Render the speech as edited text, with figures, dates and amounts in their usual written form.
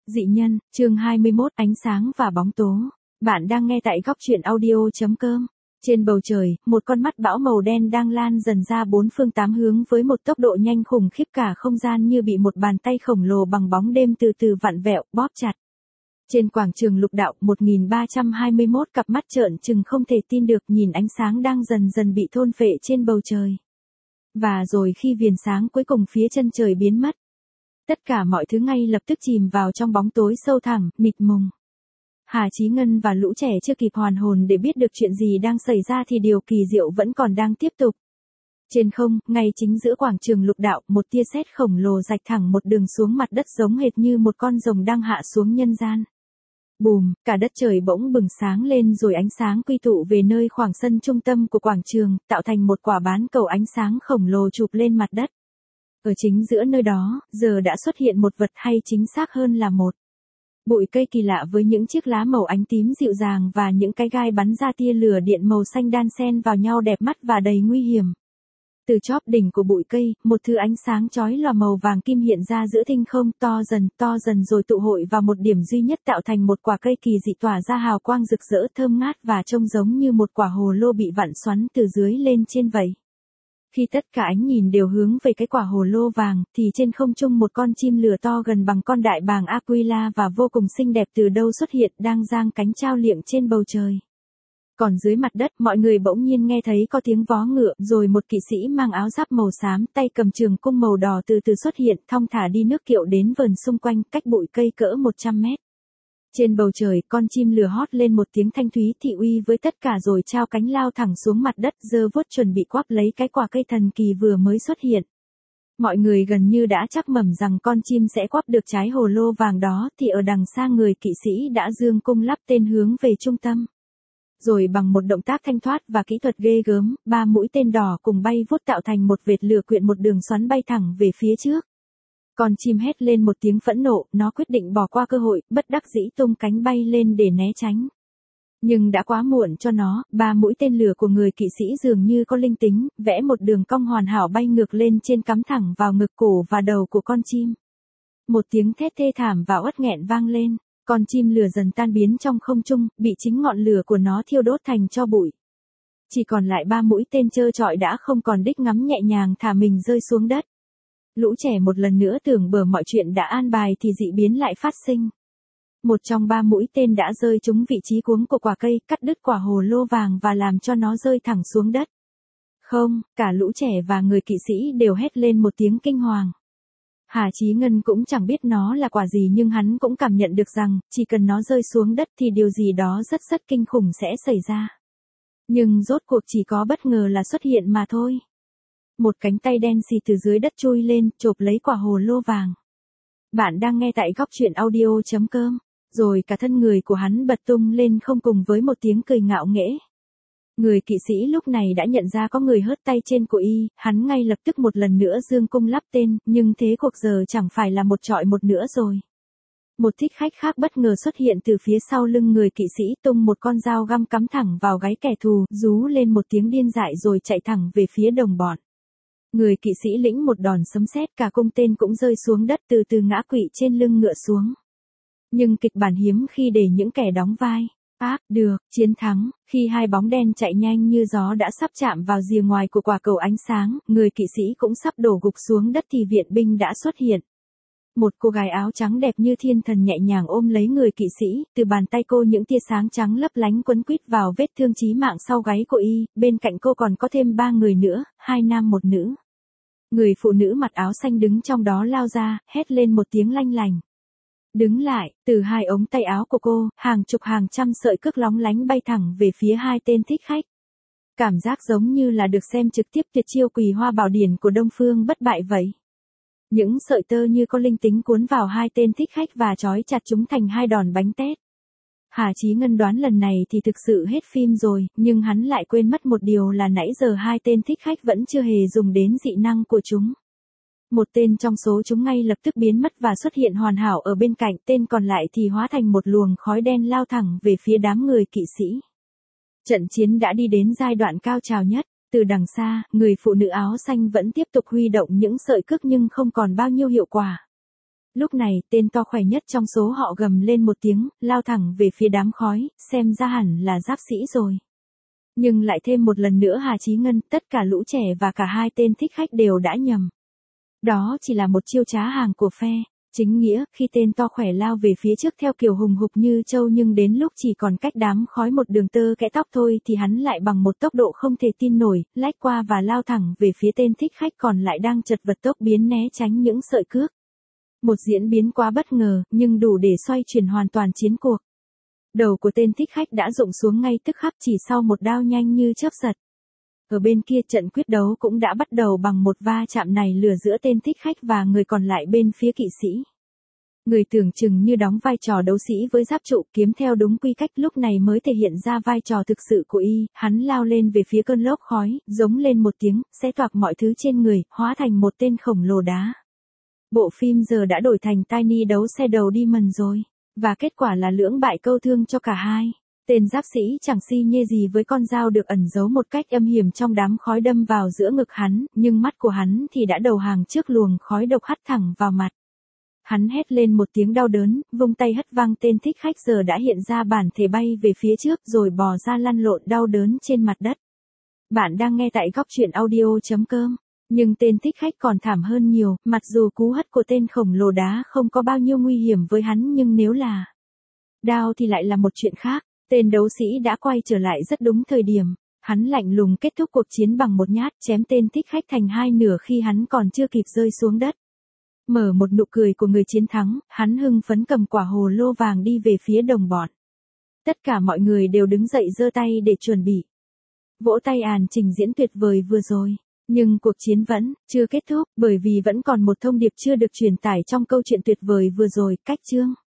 Dị nhân, chương 21, ánh sáng và bóng tố. Bạn đang nghe tại góc truyện audio.com. Trên bầu trời, một con mắt bão màu đen đang lan dần ra bốn phương tám hướng với một tốc độ nhanh khủng khiếp, cả không gian như bị một bàn tay khổng lồ bằng bóng đêm từ từ vặn vẹo, bóp chặt. Trên quảng trường lục đạo, 1321 cặp mắt trợn trừng không thể tin được nhìn ánh sáng đang dần dần bị thôn phệ trên bầu trời. Và rồi khi viền sáng cuối cùng phía chân trời biến mất, tất cả mọi thứ ngay lập tức chìm vào trong bóng tối sâu thẳm, mịt mùng. Hà Chí Ngân và lũ trẻ chưa kịp hoàn hồn để biết được chuyện gì đang xảy ra thì điều kỳ diệu vẫn còn đang tiếp tục. Trên không, ngay chính giữa quảng trường lục đạo, một tia sét khổng lồ rạch thẳng một đường xuống mặt đất giống hệt như một con rồng đang hạ xuống nhân gian. Bùm, cả đất trời bỗng bừng sáng lên rồi ánh sáng quy tụ về nơi khoảng sân trung tâm của quảng trường, tạo thành một quả bán cầu ánh sáng khổng lồ chụp lên mặt đất. Ở chính giữa nơi đó, giờ đã xuất hiện một vật, hay chính xác hơn là một bụi cây kỳ lạ với những chiếc lá màu ánh tím dịu dàng và những cái gai bắn ra tia lửa điện màu xanh đan xen vào nhau đẹp mắt và đầy nguy hiểm. Từ chóp đỉnh của bụi cây, một thứ ánh sáng chói lòa màu vàng kim hiện ra giữa thinh không, to dần rồi tụ hội vào một điểm duy nhất tạo thành một quả cây kỳ dị tỏa ra hào quang rực rỡ thơm ngát và trông giống như một quả hồ lô bị vặn xoắn từ dưới lên trên vậy. Khi tất cả ánh nhìn đều hướng về cái quả hồ lô vàng, thì trên không trung một con chim lửa to gần bằng con đại bàng Aquila và vô cùng xinh đẹp từ đâu xuất hiện, đang giang cánh trao liệng trên bầu trời. Còn dưới mặt đất, mọi người bỗng nhiên nghe thấy có tiếng vó ngựa, rồi một kỵ sĩ mang áo giáp màu xám, tay cầm trường cung màu đỏ từ từ xuất hiện, thong thả đi nước kiệu đến vườn xung quanh, cách bụi cây cỡ 100 mét. Trên bầu trời, con chim lửa hót lên một tiếng thanh thúy thị uy với tất cả rồi trao cánh lao thẳng xuống mặt đất, giơ vuốt chuẩn bị quắp lấy cái quả cây thần kỳ vừa mới xuất hiện. Mọi người gần như đã chắc mẩm rằng con chim sẽ quắp được trái hồ lô vàng đó, thì ở đằng xa người kỵ sĩ đã giương cung lắp tên hướng về trung tâm. Rồi bằng một động tác thanh thoát và kỹ thuật ghê gớm, 3 mũi tên đỏ cùng bay vút tạo thành một vệt lửa quyện một đường xoắn bay thẳng về phía trước. Con chim hét lên một tiếng phẫn nộ, nó quyết định bỏ qua cơ hội, bất đắc dĩ tung cánh bay lên để né tránh. Nhưng đã quá muộn cho nó, 3 mũi tên lửa của người kỵ sĩ dường như có linh tính, vẽ một đường cong hoàn hảo bay ngược lên trên cắm thẳng vào ngực, cổ và đầu của con chim. Một tiếng thét thê thảm và uất nghẹn vang lên, con chim lửa dần tan biến trong không trung, bị chính ngọn lửa của nó thiêu đốt thành tro bụi. Chỉ còn lại 3 mũi tên trơ trọi đã không còn đích ngắm, nhẹ nhàng thả mình rơi xuống đất. Lũ trẻ một lần nữa tưởng bờ mọi chuyện đã an bài thì dị biến lại phát sinh. Một trong 3 mũi tên đã rơi trúng vị trí cuống của quả cây, cắt đứt quả hồ lô vàng và làm cho nó rơi thẳng xuống đất. Không, cả lũ trẻ và người kỵ sĩ đều hét lên một tiếng kinh hoàng. Hà Chí Ngân cũng chẳng biết nó là quả gì, nhưng hắn cũng cảm nhận được rằng, chỉ cần nó rơi xuống đất thì điều gì đó rất kinh khủng sẽ xảy ra. Nhưng rốt cuộc chỉ có bất ngờ là xuất hiện mà thôi. Một cánh tay đen xì từ dưới đất chui lên, chộp lấy quả hồ lô vàng. Bạn đang nghe tại góc truyện audio.com. Rồi cả thân người của hắn bật tung lên không cùng với một tiếng cười ngạo nghễ. Người kỵ sĩ lúc này đã nhận ra có người hớt tay trên của y, hắn ngay lập tức một lần nữa giương cung lắp tên, nhưng thế cuộc giờ chẳng phải là một chọi một nữa rồi. Một thích khách khác bất ngờ xuất hiện từ phía sau lưng người kỵ sĩ, tung một con dao găm cắm thẳng vào gáy kẻ thù, rú lên một tiếng điên dại rồi chạy thẳng về phía đồng bọn. Người kỵ sĩ lĩnh một đòn sấm sét, cả cung tên cũng rơi xuống đất, từ từ ngã quỵ trên lưng ngựa xuống. Nhưng kịch bản hiếm khi để những kẻ đóng vai được chiến thắng. Khi hai bóng đen chạy nhanh như gió đã sắp chạm vào rìa ngoài của quả cầu ánh sáng, người kỵ sĩ cũng sắp đổ gục xuống đất thì viện binh đã xuất hiện. Một cô gái áo trắng đẹp như thiên thần nhẹ nhàng ôm lấy người kỵ sĩ, từ bàn tay cô những tia sáng trắng lấp lánh quấn quýt vào vết thương chí mạng sau gáy của y, bên cạnh cô còn có thêm 3 người nữa, 2 nam 1 nữ. Người phụ nữ mặc áo xanh đứng trong đó lao ra, hét lên một tiếng lanh lành. Đứng lại, từ 2 ống tay áo của cô, hàng chục hàng trăm sợi cước lóng lánh bay thẳng về phía 2 tên thích khách. Cảm giác giống như là được xem trực tiếp tuyệt chiêu Quỳ Hoa Bảo Điển của Đông Phương Bất Bại vậy. Những sợi tơ như có linh tính cuốn vào 2 tên thích khách và trói chặt chúng thành 2 đòn bánh tét. Hà Chí Ngân đoán lần này thì thực sự hết phim rồi, nhưng hắn lại quên mất một điều là nãy giờ 2 tên thích khách vẫn chưa hề dùng đến dị năng của chúng. Một tên trong số chúng ngay lập tức biến mất và xuất hiện hoàn hảo ở bên cạnh, tên còn lại thì hóa thành một luồng khói đen lao thẳng về phía đám người kỵ sĩ. Trận chiến đã đi đến giai đoạn cao trào nhất. Từ đằng xa, người phụ nữ áo xanh vẫn tiếp tục huy động những sợi cước nhưng không còn bao nhiêu hiệu quả. Lúc này, tên to khỏe nhất trong số họ gầm lên một tiếng, lao thẳng về phía đám khói, xem ra hẳn là giáp sĩ rồi. Nhưng lại thêm một lần nữa Hà Chí Ngân, tất cả lũ trẻ và cả hai tên thích khách đều đã nhầm. Đó chỉ là một chiêu trá hàng của phe chính nghĩa, khi tên to khỏe lao về phía trước theo kiểu hùng hục như trâu, nhưng đến lúc chỉ còn cách đám khói một đường tơ kẽ tóc thôi thì hắn lại bằng một tốc độ không thể tin nổi, lách qua và lao thẳng về phía tên thích khách còn lại đang chật vật tốc biến né tránh những sợi cước. Một diễn biến quá bất ngờ, nhưng đủ để xoay chuyển hoàn toàn chiến cuộc. Đầu của tên thích khách đã rụng xuống ngay tức khắc chỉ sau một đao nhanh như chớp giật. Ở bên kia trận quyết đấu cũng đã bắt đầu bằng một va chạm này lửa giữa tên thích khách và người còn lại bên phía kỵ sĩ. Người tưởng chừng như đóng vai trò đấu sĩ với giáp trụ kiếm theo đúng quy cách lúc này mới thể hiện ra vai trò thực sự của y, hắn lao lên về phía cơn lốc khói, giống lên một tiếng, xé toạc mọi thứ trên người, hóa thành một tên khổng lồ đá. Bộ phim giờ đã đổi thành Tiny đấu xe đầu Demon rồi, và kết quả là lưỡng bại câu thương cho cả hai. Tên giáp sĩ chẳng si nhê gì với con dao được ẩn giấu một cách âm hiểm trong đám khói đâm vào giữa ngực hắn, nhưng mắt của hắn thì đã đầu hàng trước luồng khói độc hắt thẳng vào mặt. Hắn hét lên một tiếng đau đớn, vung tay hất văng tên thích khách giờ đã hiện ra bản thể bay về phía trước rồi bò ra lăn lộn đau đớn trên mặt đất. Bạn đang nghe tại góc truyện audio.com. Nhưng tên thích khách còn thảm hơn nhiều, mặc dù cú hất của tên khổng lồ đá không có bao nhiêu nguy hiểm với hắn, nhưng nếu là đao thì lại là một chuyện khác. Tên đấu sĩ đã quay trở lại rất đúng thời điểm. Hắn lạnh lùng kết thúc cuộc chiến bằng một nhát chém tên thích khách thành hai nửa khi hắn còn chưa kịp rơi xuống đất. Mở một nụ cười của người chiến thắng, hắn hưng phấn cầm quả hồ lô vàng đi về phía đồng bọn. Tất cả mọi người đều đứng dậy giơ tay để chuẩn bị. Vỗ tay trình diễn tuyệt vời vừa rồi. Nhưng cuộc chiến vẫn chưa kết thúc, bởi vì vẫn còn một thông điệp chưa được truyền tải trong câu chuyện tuyệt vời vừa rồi, cách chương.